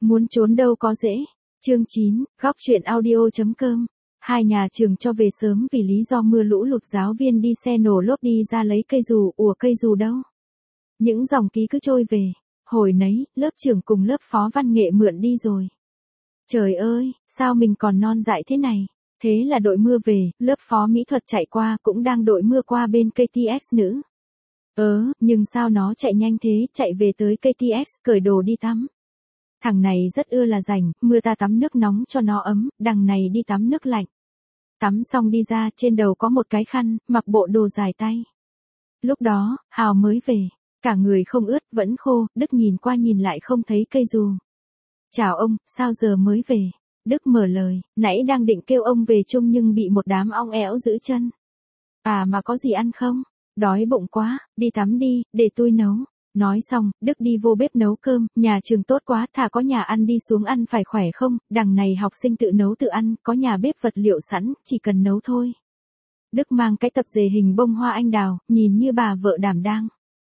Muốn trốn đâu có dễ. Chương 9, góc truyện audio.com. Hai nhà trường cho về sớm vì lý do mưa lũ lụt, giáo viên đi xe nổ lốp đi ra lấy cây dù, ủa cây dù đâu? Những dòng ký cứ trôi về. Hồi nấy, lớp trưởng cùng lớp phó văn nghệ mượn đi rồi. Trời ơi, sao mình còn non dại thế này? Thế là đội mưa về, lớp phó mỹ thuật chạy qua cũng đang đội mưa qua bên KTX nữ. Nhưng sao nó chạy nhanh thế, chạy về tới KTX, cởi đồ đi tắm. Thằng này rất ưa là rảnh, mưa ta tắm nước nóng cho nó ấm, đằng này đi tắm nước lạnh. Tắm xong đi ra, trên đầu có một cái khăn, mặc bộ đồ dài tay. Lúc đó, Hào mới về, cả người không ướt, vẫn khô, Đức nhìn qua nhìn lại không thấy cây dù. Chào ông, sao giờ mới về? Đức mở lời, nãy đang định kêu ông về chung nhưng bị một đám ong ẽo giữ chân. À mà có gì ăn không? Đói bụng quá, đi tắm đi, để tôi nấu. Nói xong, Đức đi vô bếp nấu cơm, nhà trường tốt quá, thà có nhà ăn đi xuống ăn phải khỏe không, đằng này học sinh tự nấu tự ăn, có nhà bếp vật liệu sẵn, chỉ cần nấu thôi. Đức mang cái tập dề hình bông hoa anh đào, nhìn như bà vợ đảm đang.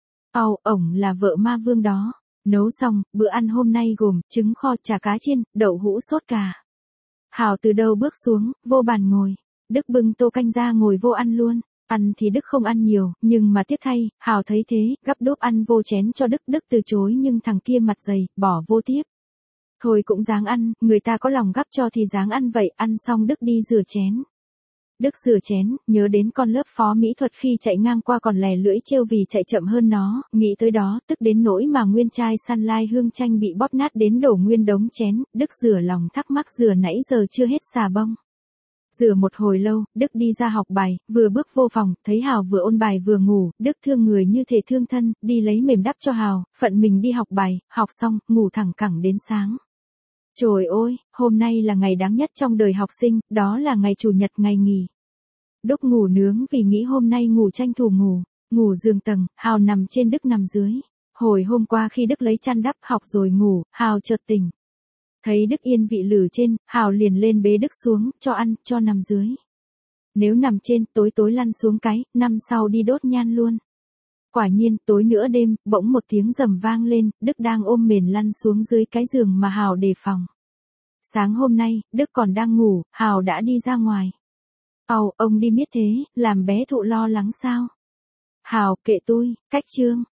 Ổng là vợ ma vương đó. Nấu xong, bữa ăn hôm nay gồm trứng kho, chả cá chiên, đậu hũ sốt cà. Hào từ đâu bước xuống, vô bàn ngồi. Đức bưng tô canh ra ngồi vô ăn luôn. Ăn thì Đức không ăn nhiều, nhưng mà tiếc thay, Hào thấy thế, gắp đốp ăn vô chén cho Đức. Đức từ chối nhưng thằng kia mặt dày, bỏ vô tiếp. Thôi cũng dáng ăn, người ta có lòng gắp cho thì dáng ăn vậy. Ăn xong Đức đi rửa chén. Đức rửa chén, nhớ đến con lớp phó mỹ thuật khi chạy ngang qua còn lè lưỡi trêu vì chạy chậm hơn nó, nghĩ tới đó, tức đến nỗi mà nguyên chai Sunlight hương chanh bị bóp nát đến đổ nguyên đống chén. Đức rửa lòng thắc mắc rửa nãy giờ chưa hết xà bông. Rửa một hồi lâu, Đức đi ra học bài, vừa bước vô phòng, thấy Hào vừa ôn bài vừa ngủ, Đức thương người như thể thương thân, đi lấy mềm đắp cho Hào, phận mình đi học bài, học xong, ngủ thẳng cẳng đến sáng. Trời ơi, hôm nay là ngày đáng nhất trong đời học sinh, đó là ngày chủ nhật, ngày nghỉ. Đức ngủ nướng vì nghĩ hôm nay ngủ tranh thủ ngủ giường tầng, Hào nằm trên, Đức nằm dưới. Hồi hôm qua khi Đức lấy chăn đắp học rồi ngủ, Hào chợt tỉnh. Thấy Đức yên vị lử trên, Hào liền lên bế Đức xuống, cho ăn, cho nằm dưới. Nếu nằm trên, tối lăn xuống cái, năm sau đi đốt nhang luôn. Quả nhiên, tối nửa đêm, bỗng một tiếng rầm vang lên, Đức đang ôm mền lăn xuống dưới cái giường mà Hào đề phòng. Sáng hôm nay, Đức còn đang ngủ, Hào đã đi ra ngoài. Ông đi miết thế, làm bé Thụ lo lắng sao? Hào, kệ tôi, cách chương.